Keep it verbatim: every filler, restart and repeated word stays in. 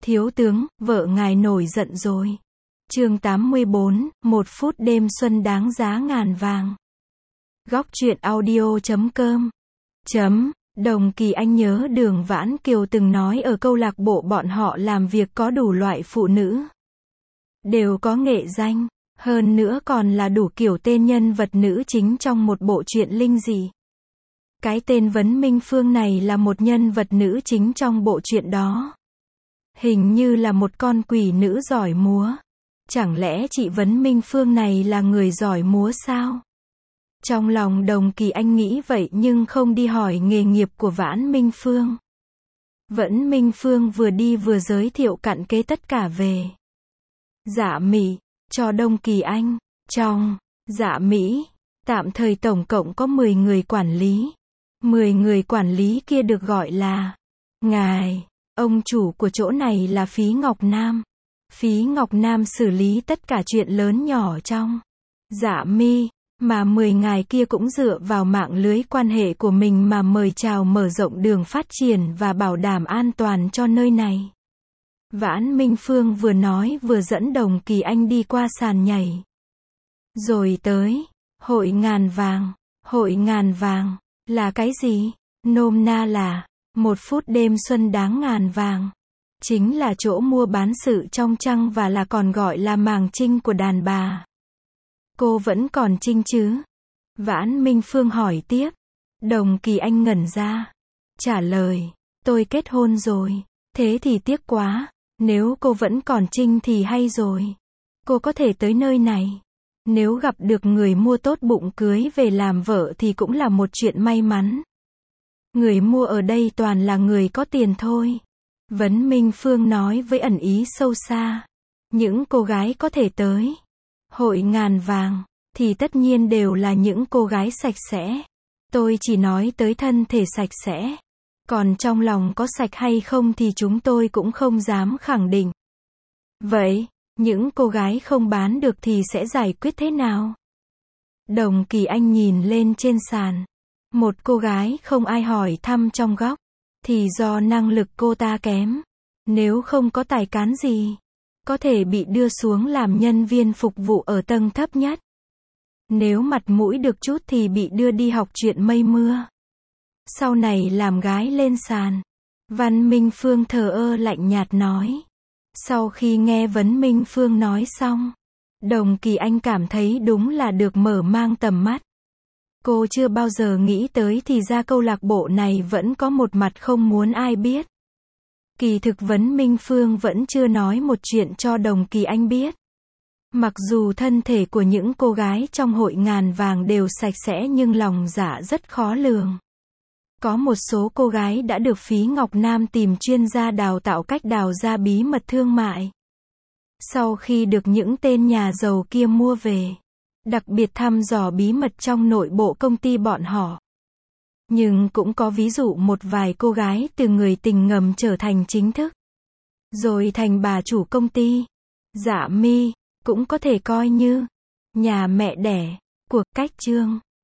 Thiếu tướng, vợ ngài nổi giận rồi. Chương tám mươi bốn, một phút đêm xuân đáng giá ngàn vàng. Góc truyện audio chấm com. Chấm, Đồng Kỳ Anh nhớ Đường Vãn Kiều từng nói ở câu lạc bộ bọn họ làm việc có đủ loại phụ nữ. Đều có nghệ danh, hơn nữa còn là đủ kiểu tên nhân vật nữ chính trong một bộ truyện linh dị. Cái tên Vấn Minh Phương này là một nhân vật nữ chính trong bộ truyện đó. Hình như là một con quỷ nữ giỏi múa. Chẳng lẽ chị Vấn Minh Phương này là người giỏi múa sao? Trong lòng Đồng Kỳ Anh nghĩ vậy nhưng không đi hỏi nghề nghiệp của Vãn Minh Phương. Vẫn Minh Phương vừa đi vừa giới thiệu cặn kẽ tất cả về Dạ Mỹ cho Đồng Kỳ Anh. Trong Dạ Mỹ, tạm thời tổng cộng có mười người quản lý. mười người quản lý kia được gọi là ngài. Ông chủ của chỗ này là Phí Ngọc Nam. Phí Ngọc Nam xử lý tất cả chuyện lớn nhỏ trong Dạ Mi, mà mười ngài kia cũng dựa vào mạng lưới quan hệ của mình mà mời chào mở rộng đường phát triển và bảo đảm an toàn cho nơi này. Vãn Minh Phương vừa nói vừa dẫn Đồng Kỳ Anh đi qua sàn nhảy. Rồi tới Hội Ngàn Vàng. Hội Ngàn Vàng là cái gì? Nôm na là một phút đêm xuân đáng ngàn vàng. Chính là chỗ mua bán sự trong trăng và là còn gọi là màng trinh của đàn bà. Cô vẫn còn trinh chứ? Vãn Minh Phương hỏi tiếp. Đồng Kỳ Anh ngẩn ra. Trả lời, tôi kết hôn rồi. Thế thì tiếc quá. Nếu cô vẫn còn trinh thì hay rồi. Cô có thể tới nơi này. Nếu gặp được người mua tốt bụng cưới về làm vợ thì cũng là một chuyện may mắn. Người mua ở đây toàn là người có tiền thôi. Vấn Minh Phương nói với ẩn ý sâu xa. Những cô gái có thể tới Hội Ngàn Vàng thì tất nhiên đều là những cô gái sạch sẽ. Tôi chỉ nói tới thân thể sạch sẽ. Còn trong lòng có sạch hay không thì chúng tôi cũng không dám khẳng định. Vậy, những cô gái không bán được thì sẽ giải quyết thế nào? Đồng Kỳ Anh nhìn lên trên sàn. Một cô gái không ai hỏi thăm trong góc. Thì do năng lực cô ta kém. Nếu không có tài cán gì, có thể bị đưa xuống làm nhân viên phục vụ ở tầng thấp nhất. Nếu mặt mũi được chút thì bị đưa đi học chuyện mây mưa. Sau này làm gái lên sàn. Văn Minh Phương thờ ơ lạnh nhạt nói. Sau khi nghe Vấn Minh Phương nói xong, Đồng Kỳ Anh cảm thấy đúng là được mở mang tầm mắt. Cô chưa bao giờ nghĩ tới thì ra câu lạc bộ này vẫn có một mặt không muốn ai biết. Kỳ thực Vấn Minh Phương vẫn chưa nói một chuyện cho Đồng Kỳ Anh biết. Mặc dù thân thể của những cô gái trong Hội Ngàn Vàng đều sạch sẽ nhưng lòng dạ rất khó lường. Có một số cô gái đã được Phí Ngọc Nam tìm chuyên gia đào tạo cách đào ra bí mật thương mại. Sau khi được những tên nhà giàu kia mua về, đặc biệt thăm dò bí mật trong nội bộ công ty bọn họ. Nhưng cũng có ví dụ một vài cô gái từ người tình ngầm trở thành chính thức. Rồi thành bà chủ công ty. Dạ Mi, cũng có thể coi như nhà mẹ đẻ của Cách Trương.